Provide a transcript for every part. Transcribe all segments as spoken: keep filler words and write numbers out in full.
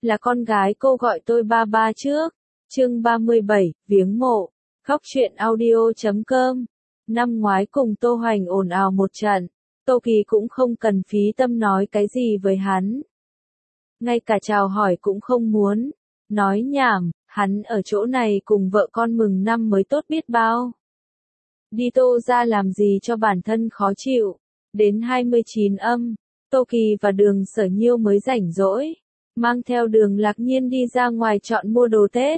là con gái cô gọi tôi ba ba trước. Chương ba mươi bảy, viếng mộ. Khóc chuyện audio chấm com. Năm ngoái cùng Tô Hoành ồn ào một trận, Tô Kỳ cũng không cần phí tâm nói cái gì với hắn. Ngay cả chào hỏi cũng không muốn. Nói nhảm, hắn ở chỗ này cùng vợ con mừng năm mới tốt biết bao. Đi Tô ra làm gì cho bản thân khó chịu. Đến hai mươi chín âm, Tô Kỳ và Đường Sở Nhiêu mới rảnh rỗi, mang theo Đường Lạc Nhiên đi ra ngoài chọn mua đồ Tết.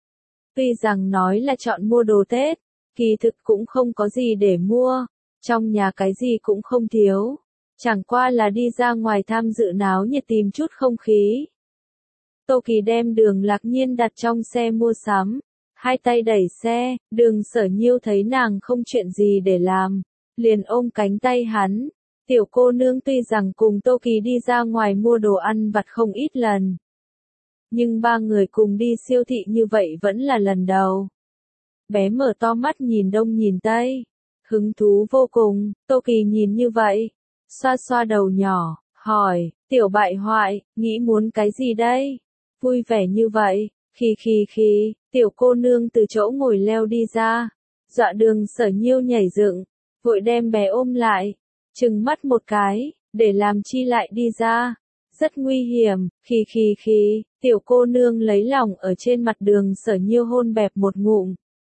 Tuy rằng nói là chọn mua đồ Tết, kỳ thực cũng không có gì để mua, trong nhà cái gì cũng không thiếu, chẳng qua là đi ra ngoài tham dự náo nhiệt tìm chút không khí. Tô Kỳ đem Đường Lạc Nhiên đặt trong xe mua sắm, hai tay đẩy xe, Đường Sở Nhiêu thấy nàng không chuyện gì để làm, liền ôm cánh tay hắn. Tiểu cô nương tuy rằng cùng Tô Kỳ đi ra ngoài mua đồ ăn vặt không ít lần, nhưng ba người cùng đi siêu thị như vậy vẫn là lần đầu. Bé mở to mắt nhìn đông nhìn tây, hứng thú vô cùng. Tô Kỳ nhìn như vậy, xoa xoa đầu nhỏ, hỏi, tiểu bại hoại, nghĩ muốn cái gì đây? Vui vẻ như vậy, khi khi khi, tiểu cô nương từ chỗ ngồi leo đi ra, dọa Đường Sở Nhiêu nhảy dựng, vội đem bé ôm lại, trừng mắt một cái, để làm chi lại đi ra, rất nguy hiểm. Khi khi khi, tiểu cô nương lấy lòng ở trên mặt Đường Sở Nhiêu hôn bẹp một ngụm,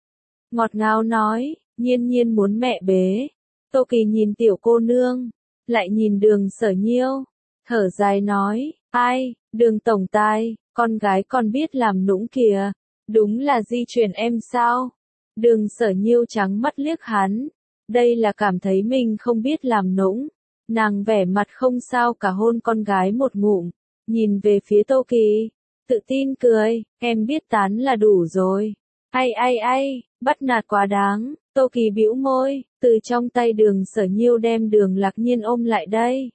ngọt ngào nói, Nhiên Nhiên muốn mẹ bế. Tô Kỳ nhìn tiểu cô nương, lại nhìn Đường Sở Nhiêu, thở dài nói, ai, Đường tổng tài, con gái con biết làm nũng kìa, đúng là di truyền em sao? Đường Sở Nhiêu trắng mắt liếc hắn, đây là cảm thấy mình không biết làm nũng. Nàng vẻ mặt không sao cả hôn con gái một ngụm, nhìn về phía Tô Kỳ, tự tin cười, em biết tán là đủ rồi. Ai ai ai, bắt nạt quá đáng. Tô Kỳ bĩu môi, từ trong tay Đường Sở Nhiêu đem Đường Lạc Nhiên ôm lại đây,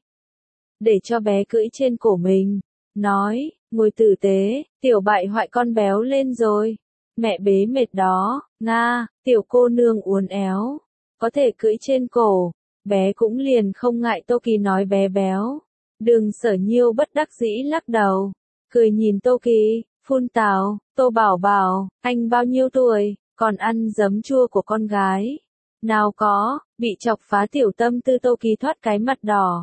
để cho bé cưỡi trên cổ mình, nói, ngồi tử tế, tiểu bại hoại con béo lên rồi, mẹ bế mệt đó. Nga, tiểu cô nương uốn éo, có thể cưỡi trên cổ, bé cũng liền không ngại. Tô Kỳ nói bé béo. Đường Sở Nhiêu bất đắc dĩ lắc đầu, cười nhìn Tô Kỳ, phun tào, Tô bảo bảo, anh bao nhiêu tuổi, còn ăn giấm chua của con gái. Nào có, bị chọc phá tiểu tâm tư. Tô Kỳ thoát cái mặt đỏ,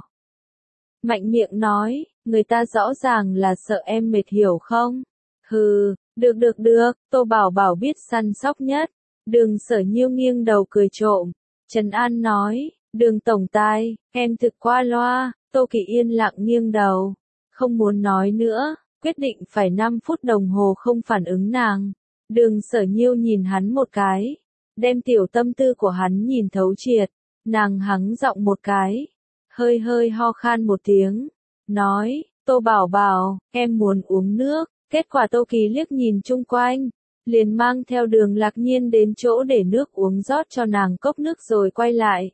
mạnh miệng nói, người ta rõ ràng là sợ em mệt hiểu không? Hừ, được được được, Tô bảo bảo biết săn sóc nhất. Đường Sở Nhiêu nghiêng đầu cười trộm, trấn an nói, Đường tổng tài, em thực qua loa. Tô Kỳ yên lặng nghiêng đầu, không muốn nói nữa, quyết định phải năm phút đồng hồ không phản ứng nàng. Đường Sở Nhiêu nhìn hắn một cái, đem tiểu tâm tư của hắn nhìn thấu triệt, nàng hắng giọng một cái, hơi hơi ho khan một tiếng, nói, Tô bảo bảo, em muốn uống nước. Kết quả Tô Kỳ liếc nhìn chung quanh, liền mang theo Đường Lạc Nhiên đến chỗ để nước uống, rót cho nàng cốc nước rồi quay lại.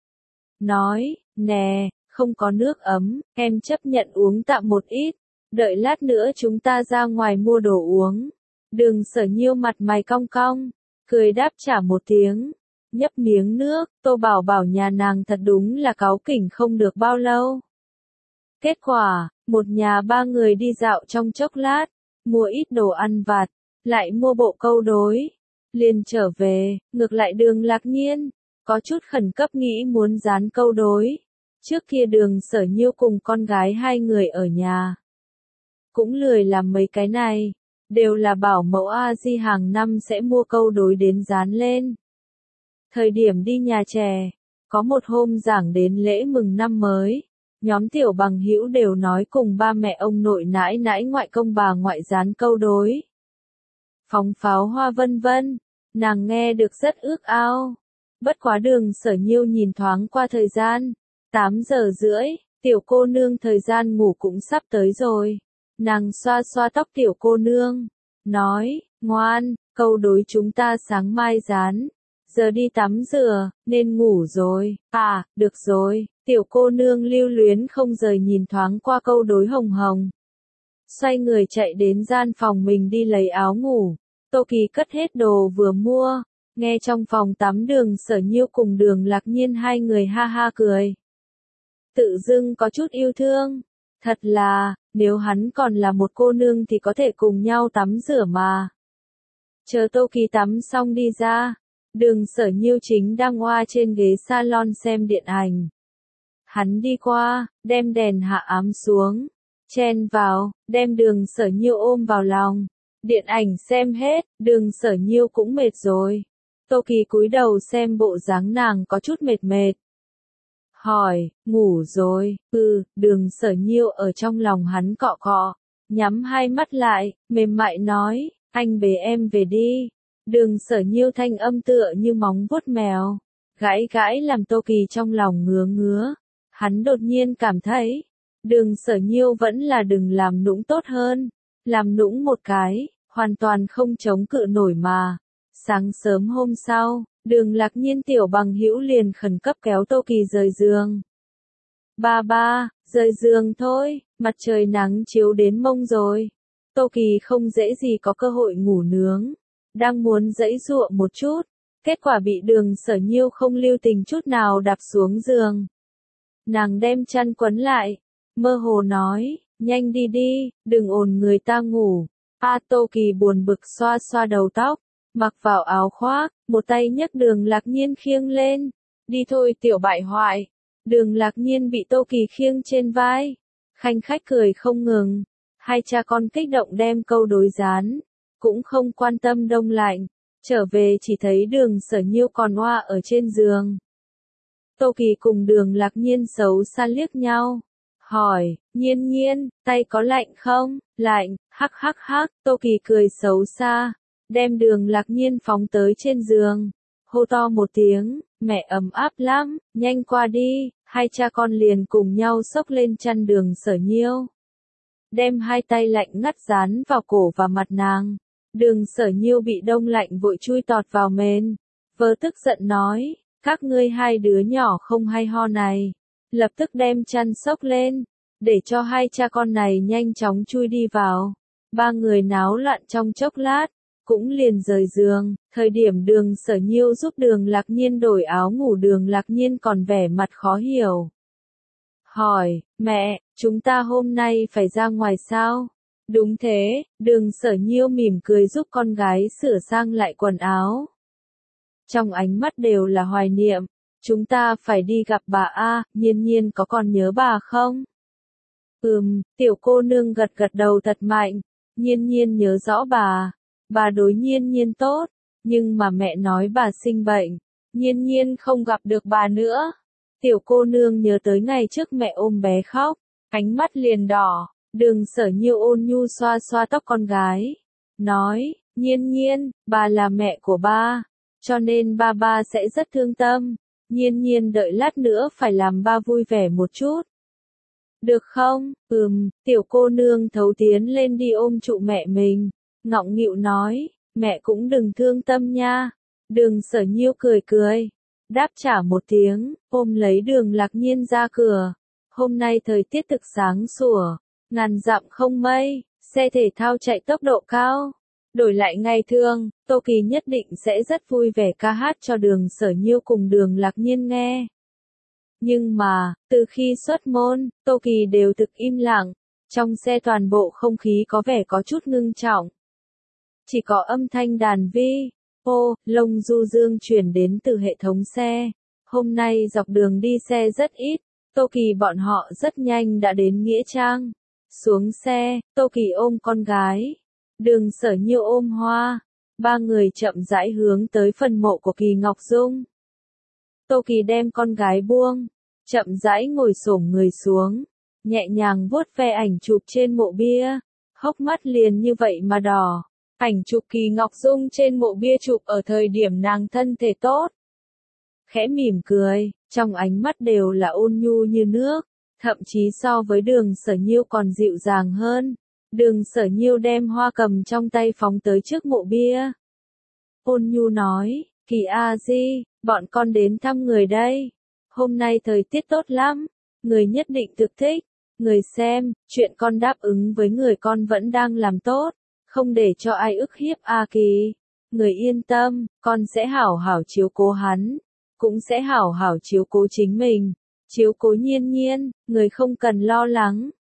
Nói, nè, không có nước ấm, em chấp nhận uống tạm một ít, đợi lát nữa chúng ta ra ngoài mua đồ uống. Đường Sở Nhiêu mặt mày cong cong, cười đáp trả một tiếng, nhấp miếng nước. Tô bảo bảo nhà nàng thật đúng là cáu kỉnh không được bao lâu. Kết quả, một nhà ba người đi dạo trong chốc lát, mua ít đồ ăn vặt, lại mua bộ câu đối, liền trở về. Ngược lại Đường Lạc Nhiên, có chút khẩn cấp nghĩ muốn dán câu đối. Trước kia Đường Sở Nhiêu cùng con gái hai người ở nhà, cũng lười làm mấy cái này, đều là bảo mẫu A Di hàng năm sẽ mua câu đối đến dán lên. Thời điểm đi nhà trẻ, có một hôm giảng đến lễ mừng năm mới, nhóm tiểu bằng hữu đều nói cùng ba mẹ ông nội nãi nãi ngoại công bà ngoại dán câu đối, phóng pháo hoa vân vân. Nàng nghe được rất ước ao. Bất quá Đường Sở Nhiêu nhìn thoáng qua thời gian, tám giờ rưỡi, tiểu cô nương thời gian ngủ cũng sắp tới rồi. Nàng xoa xoa tóc tiểu cô nương, nói, ngoan, câu đối chúng ta sáng mai dán, giờ đi tắm rửa, nên ngủ rồi. À, được rồi. Tiểu cô nương lưu luyến không rời nhìn thoáng qua câu đối hồng hồng, xoay người chạy đến gian phòng mình đi lấy áo ngủ. Tô Kỳ cất hết đồ vừa mua, nghe trong phòng tắm Đường Sở Nhiêu cùng Đường Lạc Nhiên hai người ha ha cười, tự dưng có chút yêu thương. Thật là, nếu hắn còn là một cô nương thì có thể cùng nhau tắm rửa mà. Chờ Tô Kỳ tắm xong đi ra, Đường Sở Nhiêu chính đang oa trên ghế salon xem điện ảnh. Hắn đi qua, đem đèn hạ ám xuống, chen vào, đem Đường Sở Nhiêu ôm vào lòng. Điện ảnh xem hết, Đường Sở Nhiêu cũng mệt rồi. Tô Kỳ cúi đầu xem bộ dáng nàng có chút mệt mệt. Hỏi, ngủ rồi, ừ, Đường Sở Nhiêu ở trong lòng hắn cọ cọ, nhắm hai mắt lại, mềm mại nói, anh bế em về đi. Đường Sở Nhiêu thanh âm tựa như móng vuốt mèo, gãi gãi làm Tô Kỳ trong lòng ngứa ngứa. Hắn đột nhiên cảm thấy, Đường Sở Nhiêu vẫn là đừng làm nũng tốt hơn, làm nũng một cái, hoàn toàn không chống cự nổi mà. Sáng sớm hôm sau, Đường Lạc Nhiên tiểu bằng hữu liền khẩn cấp kéo Tô Kỳ rời giường. Ba ba, rời giường thôi, mặt trời nắng chiếu đến mông rồi. Tô Kỳ không dễ gì có cơ hội ngủ nướng, đang muốn giãy giụa một chút, kết quả bị Đường Sở Nhiêu không lưu tình chút nào đạp xuống giường. Nàng đem chăn quấn lại, mơ hồ nói, nhanh đi đi, đừng ồn người ta ngủ. A Tô Kỳ buồn bực xoa xoa đầu tóc, mặc vào áo khoác, một tay nhấc Đường Lạc Nhiên khiêng lên. Đi thôi tiểu bại hoại. Đường Lạc Nhiên bị Tô Kỳ khiêng trên vai, khanh khách cười không ngừng. Hai cha con kích động đem câu đối dán, cũng không quan tâm đông lạnh. Trở về chỉ thấy Đường Sở Nhiêu còn oa ở trên giường. Tô Kỳ cùng Đường Lạc Nhiên xấu xa liếc nhau, hỏi, Nhiên Nhiên, tay có lạnh không? Lạnh, hắc hắc hắc. Tô Kỳ cười xấu xa, đem Đường Lạc Nhiên phóng tới trên giường, hô to một tiếng, mẹ ấm áp lắm, nhanh qua đi. Hai cha con liền cùng nhau xốc lên chăn Đường Sở Nhiêu, đem hai tay lạnh ngắt dán vào cổ và mặt nàng. Đường Sở Nhiêu bị đông lạnh vội chui tọt vào mền, vớ tức giận nói, các ngươi hai đứa nhỏ không hay ho này. Lập tức đem chăn xốc lên, để cho hai cha con này nhanh chóng chui đi vào. Ba người náo loạn trong chốc lát, cũng liền rời giường. Thời điểm Đường Sở Nhiêu giúp Đường Lạc Nhiên đổi áo ngủ, Đường Lạc Nhiên còn vẻ mặt khó hiểu. Hỏi, mẹ, chúng ta hôm nay phải ra ngoài sao? Đúng thế, Đường Sở Nhiêu mỉm cười giúp con gái sửa sang lại quần áo. Trong ánh mắt đều là hoài niệm, chúng ta phải đi gặp bà A, Nhiên Nhiên có còn nhớ bà không? Ừm, tiểu cô nương gật gật đầu thật mạnh, Nhiên Nhiên nhớ rõ bà, bà đối Nhiên Nhiên tốt, nhưng mà mẹ nói bà sinh bệnh, Nhiên Nhiên không gặp được bà nữa. Tiểu cô nương nhớ tới ngày trước mẹ ôm bé khóc, ánh mắt liền đỏ. Đường Sở Nhiêu ôn nhu xoa xoa tóc con gái, nói, Nhiên Nhiên, bà là mẹ của ba, cho nên ba ba sẽ rất thương tâm. Nhiên Nhiên đợi lát nữa phải làm ba vui vẻ một chút. Được không? Ừm, tiểu cô nương thấu tiến lên đi ôm trụ mẹ mình, ngọng nghịu nói, mẹ cũng đừng thương tâm nha. Đường Sở Nhiêu cười cười, đáp trả một tiếng, ôm lấy Đường Lạc Nhiên ra cửa. Hôm nay thời tiết thực sáng sủa, ngàn dặm không mây, xe thể thao chạy tốc độ cao. Đổi lại ngày thường, Tô Kỳ nhất định sẽ rất vui vẻ ca hát cho Đường Sở Nhiêu cùng Đường Lạc Nhiên nghe. Nhưng mà, từ khi xuất môn, Tô Kỳ đều thực im lặng, trong xe toàn bộ không khí có vẻ có chút ngưng trọng. Chỉ có âm thanh đàn vi, ô, lông du dương truyền đến từ hệ thống xe. Hôm nay dọc đường đi xe rất ít, Tô Kỳ bọn họ rất nhanh đã đến Nghĩa Trang. Xuống xe, Tô Kỳ ôm con gái, Đường Sở Nhiêu ôm Hoa, ba người chậm rãi hướng tới phần mộ của Kỳ Ngọc Dung. Tô Kỳ đem con gái buông, chậm rãi ngồi xổm người xuống, nhẹ nhàng vuốt ve ảnh chụp trên mộ bia, hốc mắt liền như vậy mà đỏ. Ảnh chụp Kỳ Ngọc Dung trên mộ bia chụp ở thời điểm nàng thân thể tốt. Khẽ mỉm cười, trong ánh mắt đều là ôn nhu như nước, thậm chí so với Đường Sở Nhiêu còn dịu dàng hơn. Đường Sở Nhiêu đem hoa cầm trong tay phóng tới trước mộ bia. Ôn nhu nói, Kỳ A Di, bọn con đến thăm người đây. Hôm nay thời tiết tốt lắm, người nhất định thực thích. Người xem, chuyện con đáp ứng với người con vẫn đang làm tốt, không để cho ai ức hiếp A Kỳ. Người yên tâm, con sẽ hảo hảo chiếu cố hắn, cũng sẽ hảo hảo chiếu cố chính mình, chiếu cố Nhiên Nhiên, người không cần lo lắng.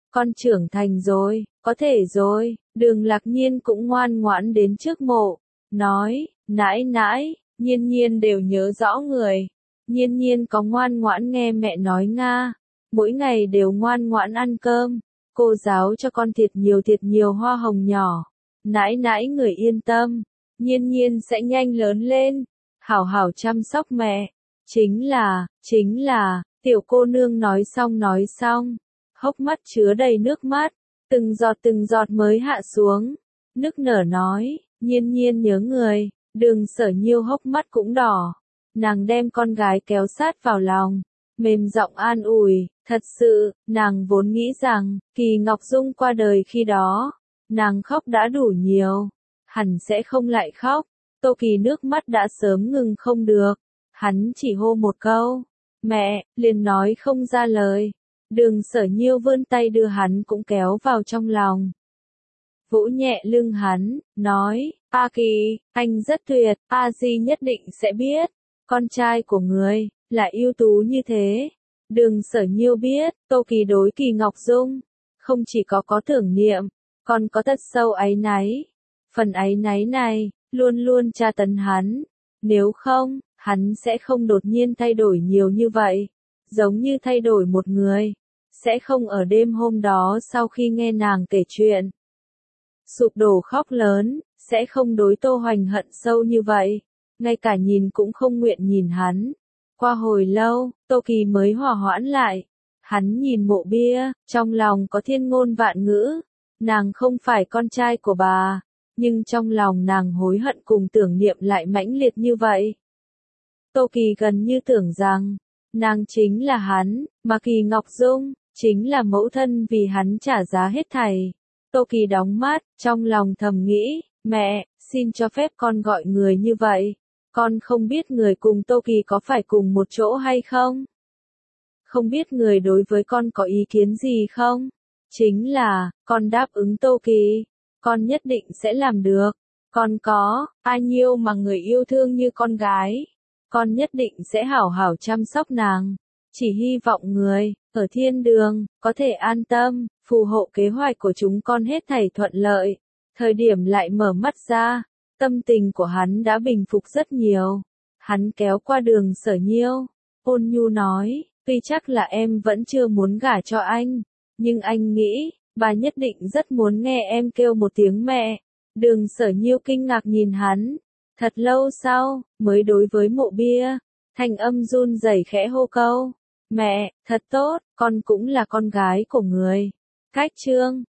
con trưởng thành rồi, có thể rồi. Đường Lạc Nhiên cũng ngoan ngoãn đến trước mộ, nói, nãi nãi, Nhiên Nhiên đều nhớ rõ người. Nhiên Nhiên có ngoan ngoãn nghe mẹ nói nga, mỗi ngày đều ngoan ngoãn ăn cơm, cô giáo cho con thiệt nhiều thiệt nhiều hoa hồng nhỏ. Nãi nãi người yên tâm, Nhiên Nhiên sẽ nhanh lớn lên, hảo hảo chăm sóc mẹ. Chính là, chính là, tiểu cô nương nói xong nói xong, hốc mắt chứa đầy nước mắt, từng giọt từng giọt mới hạ xuống, nức nở nói, Nhiên Nhiên nhớ người. Đường Sở Nhiêu hốc mắt cũng đỏ, nàng đem con gái kéo sát vào lòng, mềm giọng an ủi, thật sự, nàng vốn nghĩ rằng, Kỳ Ngọc Dung qua đời khi đó, nàng khóc đã đủ nhiều, hẳn sẽ không lại khóc. Tô Kỳ nước mắt đã sớm ngừng không được, hắn chỉ hô một câu, mẹ, liền nói không ra lời. Đường Sở Nhiêu vươn tay đưa hắn cũng kéo vào trong lòng, vỗ nhẹ lưng hắn, nói, A Kỳ, anh rất tuyệt, A Di nhất định sẽ biết, con trai của người, là ưu tú như thế. Đường Sở Nhiêu biết, Tô Kỳ đối Kỳ Ngọc Dung, không chỉ có có tưởng niệm, còn có thật sâu áy náy. Phần áy náy này, luôn luôn tra tấn hắn, nếu không, hắn sẽ không đột nhiên thay đổi nhiều như vậy, giống như thay đổi một người, sẽ không ở đêm hôm đó sau khi nghe nàng kể chuyện, sụp đổ khóc lớn, sẽ không đối Tô Hoành hận sâu như vậy, ngay cả nhìn cũng không nguyện nhìn hắn. Qua hồi lâu, Tô Kỳ mới hòa hoãn lại, hắn nhìn mộ bia, trong lòng có thiên ngôn vạn ngữ, nàng không phải con trai của bà, nhưng trong lòng nàng hối hận cùng tưởng niệm lại mãnh liệt như vậy. Tô Kỳ gần như tưởng rằng, nàng chính là hắn, mà Kỳ Ngọc Dung, chính là mẫu thân vì hắn trả giá hết thảy. Tô Kỳ đóng mắt, trong lòng thầm nghĩ, mẹ, xin cho phép con gọi người như vậy. Con không biết người cùng Tô Kỳ có phải cùng một chỗ hay không? Không biết người đối với con có ý kiến gì không? Chính là, con đáp ứng Tô Kỳ. Con nhất định sẽ làm được. Con có, ai nhiêu mà người yêu thương như con gái. Con nhất định sẽ hảo hảo chăm sóc nàng. Chỉ hy vọng người, ở thiên đường, có thể an tâm, phù hộ kế hoạch của chúng con hết thảy thuận lợi. Thời điểm lại mở mắt ra, tâm tình của hắn đã bình phục rất nhiều. Hắn kéo qua Đường Sở Nhiêu, ôn nhu nói, tuy chắc là em vẫn chưa muốn gả cho anh, nhưng anh nghĩ, bà nhất định rất muốn nghe em kêu một tiếng mẹ. Đường Sở Nhiêu kinh ngạc nhìn hắn, thật lâu sau, mới đối với mộ bia, thanh âm run rẩy khẽ hô câu, mẹ, thật tốt, con cũng là con gái của người. Cách chương